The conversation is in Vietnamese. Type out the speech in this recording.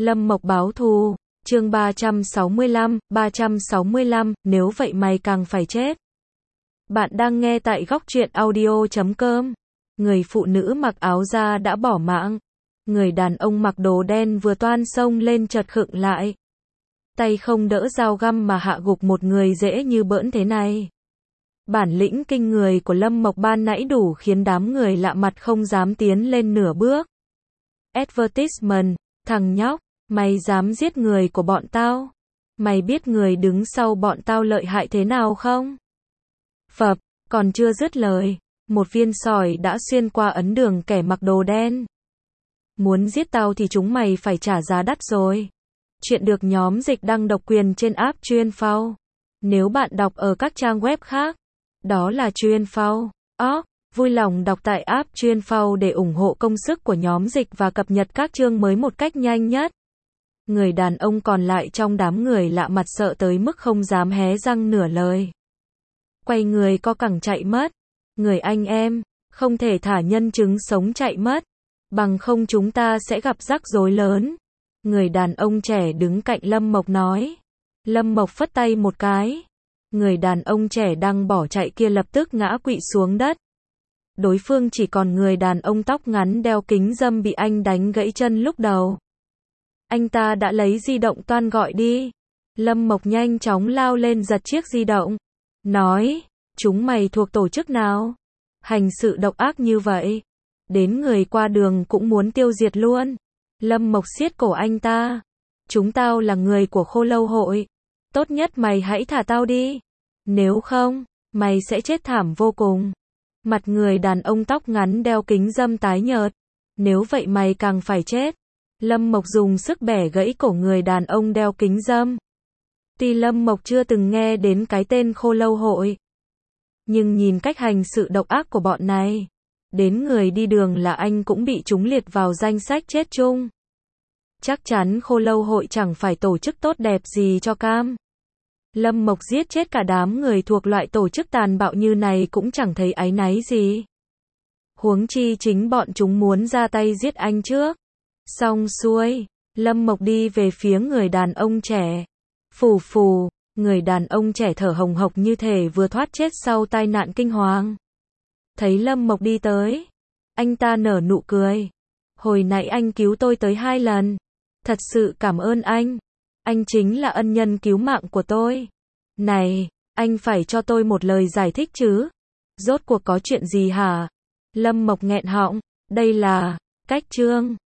Lâm Mộc báo thù, chương 365, nếu vậy mày càng phải chết. Bạn đang nghe tại góc truyện audio.com. Người phụ nữ mặc áo da đã bỏ mạng. Người đàn ông mặc đồ đen vừa toan xông lên chợt khựng lại. Tay không đỡ dao găm mà hạ gục một người dễ như bỡn thế này. Bản lĩnh kinh người của Lâm Mộc ban nãy đủ khiến đám người lạ mặt không dám tiến lên nửa bước. Advertisement, thằng nhóc, mày dám giết người của bọn tao? Mày biết người đứng sau bọn tao lợi hại thế nào không? Phập, còn chưa dứt lời, một viên sỏi đã xuyên qua ấn đường kẻ mặc đồ đen. Muốn giết tao thì chúng mày phải trả giá đắt rồi. Chuyện được nhóm dịch đăng độc quyền trên app Chuyên Phao. Nếu bạn đọc ở các trang web khác, đó là Chuyên Phao. Vui lòng đọc tại app Chuyên Phao để ủng hộ công sức của nhóm dịch và cập nhật các chương mới một cách nhanh nhất. Người đàn ông còn lại trong đám người lạ mặt sợ tới mức không dám hé răng nửa lời. Quay người co cẳng chạy mất. Người anh em, không thể thả nhân chứng sống chạy mất. Bằng không chúng ta sẽ gặp rắc rối lớn. Người đàn ông trẻ đứng cạnh Lâm Mộc nói. Lâm Mộc phất tay một cái. Người đàn ông trẻ đang bỏ chạy kia lập tức ngã quỵ xuống đất. Đối phương chỉ còn người đàn ông tóc ngắn đeo kính râm bị anh đánh gãy chân lúc đầu. Anh ta đã lấy di động toan gọi đi. Lâm Mộc nhanh chóng lao lên giật chiếc di động. Nói, chúng mày thuộc tổ chức nào? Hành sự độc ác như vậy. Đến người qua đường cũng muốn tiêu diệt luôn. Lâm Mộc siết cổ anh ta. Chúng tao là người của Khô Lâu Hội. Tốt nhất mày hãy thả tao đi. Nếu không, mày sẽ chết thảm vô cùng. Mặt người đàn ông tóc ngắn đeo kính râm tái nhợt. Nếu vậy mày càng phải chết. Lâm Mộc dùng sức bẻ gãy cổ người đàn ông đeo kính râm. Tuy Lâm Mộc chưa từng nghe đến cái tên Khô Lâu Hội, nhưng nhìn cách hành sự độc ác của bọn này, đến người đi đường là anh cũng bị chúng liệt vào danh sách chết chung. Chắc chắn Khô Lâu Hội chẳng phải tổ chức tốt đẹp gì cho cam. Lâm Mộc giết chết cả đám người thuộc loại tổ chức tàn bạo như này cũng chẳng thấy áy náy gì. Huống chi chính bọn chúng muốn ra tay giết anh trước. Xong xuôi, Lâm Mộc đi về phía người đàn ông trẻ. Phù phù, người đàn ông trẻ thở hồng hộc như thể vừa thoát chết sau tai nạn kinh hoàng. Thấy Lâm Mộc đi tới, anh ta nở nụ cười. Hồi nãy anh cứu tôi tới 2 lần. Thật sự cảm ơn anh. Anh chính là ân nhân cứu mạng của tôi. Này, anh phải cho tôi một lời giải thích chứ. Rốt cuộc có chuyện gì hả? Lâm Mộc nghẹn họng. Đây là cách chương